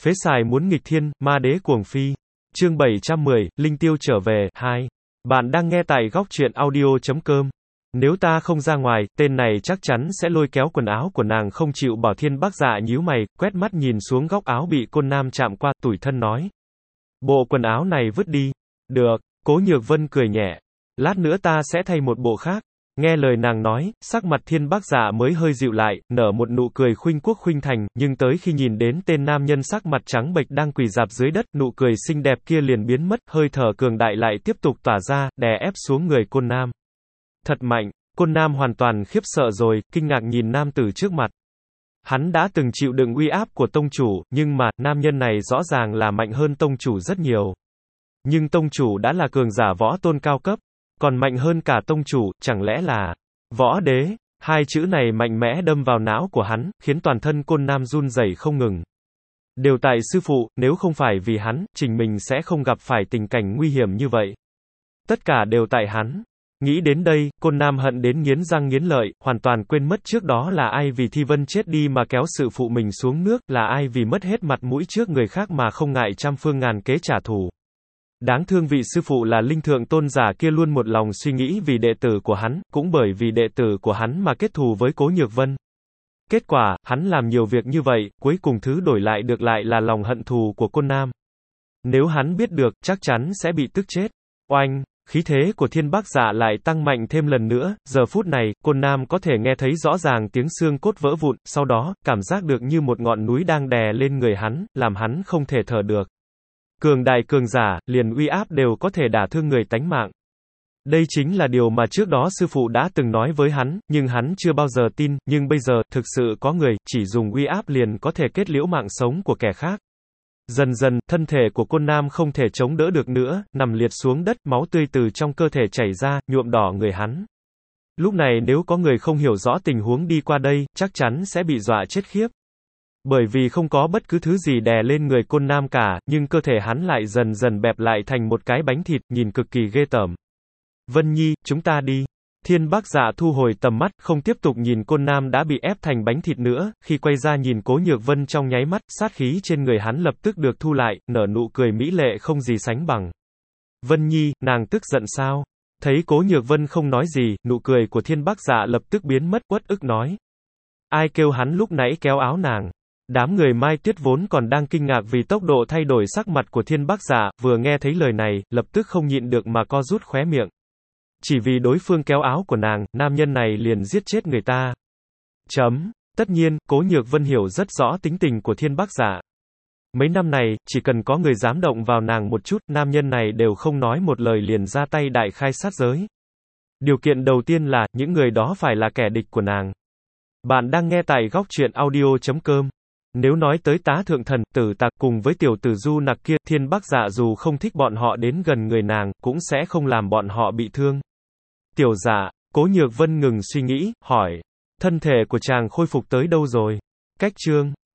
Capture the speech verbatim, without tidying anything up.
Phế xài muốn nghịch thiên, ma đế cuồng phi. Chương bảy trăm mười, Linh Tiêu trở về, hai. Bạn đang nghe tại góc truyện audio chấm com. Nếu ta không ra ngoài, tên này chắc chắn sẽ lôi kéo quần áo của nàng không chịu. Bảo Thiên Bác Dạ nhíu mày, quét mắt nhìn xuống góc áo bị Côn Nam chạm qua, tủi thân nói. Bộ quần áo này vứt đi. Được, Cố Nhược Vân cười nhẹ. Lát nữa ta sẽ thay một bộ khác. Nghe lời nàng nói, sắc mặt Thiên Bác Dạ mới hơi dịu lại, nở một nụ cười khuynh quốc khuynh thành, nhưng tới khi nhìn đến tên nam nhân sắc mặt trắng bệch đang quỳ rạp dưới đất, nụ cười xinh đẹp kia liền biến mất, hơi thở cường đại lại tiếp tục tỏa ra, đè ép xuống người Côn Nam. Thật mạnh, Côn Nam hoàn toàn khiếp sợ rồi, kinh ngạc nhìn nam tử trước mặt. Hắn đã từng chịu đựng uy áp của tông chủ, nhưng mà, nam nhân này rõ ràng là mạnh hơn tông chủ rất nhiều. Nhưng tông chủ đã là cường giả võ tôn cao cấp, còn mạnh hơn cả tông chủ, chẳng lẽ là võ đế? Hai chữ này mạnh mẽ đâm vào não của hắn, khiến toàn thân Côn Nam run rẩy không ngừng. Đều tại sư phụ, nếu không phải vì hắn, Trình mình sẽ không gặp phải tình cảnh nguy hiểm như vậy. Tất cả đều tại hắn. Nghĩ đến đây, Côn Nam hận đến nghiến răng nghiến lợi, hoàn toàn quên mất trước đó là ai vì Thi Vân chết đi mà kéo sự phụ mình xuống nước, là ai vì mất hết mặt mũi trước người khác mà không ngại trăm phương ngàn kế trả thù. Đáng thương vị sư phụ là Linh Thượng Tôn giả kia luôn một lòng suy nghĩ vì đệ tử của hắn, cũng bởi vì đệ tử của hắn mà kết thù với Cố Nhược Vân. Kết quả, hắn làm nhiều việc như vậy, cuối cùng thứ đổi lại được lại là lòng hận thù của Côn Nam. Nếu hắn biết được, chắc chắn sẽ bị tức chết. Oanh! Khí thế của Thiên Bác Dạ lại tăng mạnh thêm lần nữa, giờ phút này, Côn Nam có thể nghe thấy rõ ràng tiếng xương cốt vỡ vụn, sau đó, cảm giác được như một ngọn núi đang đè lên người hắn, làm hắn không thể thở được. Cường đại cường giả, liền uy áp đều có thể đả thương người tánh mạng. Đây chính là điều mà trước đó sư phụ đã từng nói với hắn, nhưng hắn chưa bao giờ tin, nhưng bây giờ, thực sự có người, chỉ dùng uy áp liền có thể kết liễu mạng sống của kẻ khác. Dần dần, thân thể của Côn Nam không thể chống đỡ được nữa, nằm liệt xuống đất, máu tươi từ trong cơ thể chảy ra, nhuộm đỏ người hắn. Lúc này nếu có người không hiểu rõ tình huống đi qua đây, chắc chắn sẽ bị dọa chết khiếp. Bởi vì không có bất cứ thứ gì đè lên người Côn Nam cả, nhưng cơ thể hắn lại dần dần bẹp lại thành một cái bánh thịt, nhìn cực kỳ ghê tởm. Vân Nhi, chúng ta đi. Thiên Bác Dạ thu hồi tầm mắt, không tiếp tục nhìn Côn Nam đã bị ép thành bánh thịt nữa, khi quay ra nhìn Cố Nhược Vân trong nháy mắt, sát khí trên người hắn lập tức được thu lại, nở nụ cười mỹ lệ không gì sánh bằng. Vân Nhi, nàng tức giận sao? Thấy Cố Nhược Vân không nói gì, nụ cười của Thiên Bác Dạ lập tức biến mất, uất ức nói. Ai kêu hắn lúc nãy kéo áo nàng? Đám người Mai Tuyết vốn còn đang kinh ngạc vì tốc độ thay đổi sắc mặt của Thiên Bác Dạ, vừa nghe thấy lời này, lập tức không nhịn được mà co rút khóe miệng. Chỉ vì đối phương kéo áo của nàng, nam nhân này liền giết chết người ta. Chấm. Tất nhiên, Cố Nhược Vân hiểu rất rõ tính tình của Thiên Bác Dạ. Mấy năm này, chỉ cần có người dám động vào nàng một chút, nam nhân này đều không nói một lời liền ra tay đại khai sát giới. Điều kiện đầu tiên là, những người đó phải là kẻ địch của nàng. Bạn đang nghe tại góc truyện audio chấm com. Nếu nói tới Tá Thượng Thần, Tử Tạc cùng với tiểu tử Du Nặc kia, Thiên Bác Dạ dù không thích bọn họ đến gần người nàng, cũng sẽ không làm bọn họ bị thương. Tiểu Dạ, Cố Nhược Vân ngừng suy nghĩ, hỏi, thân thể của chàng khôi phục tới đâu rồi? Cách chương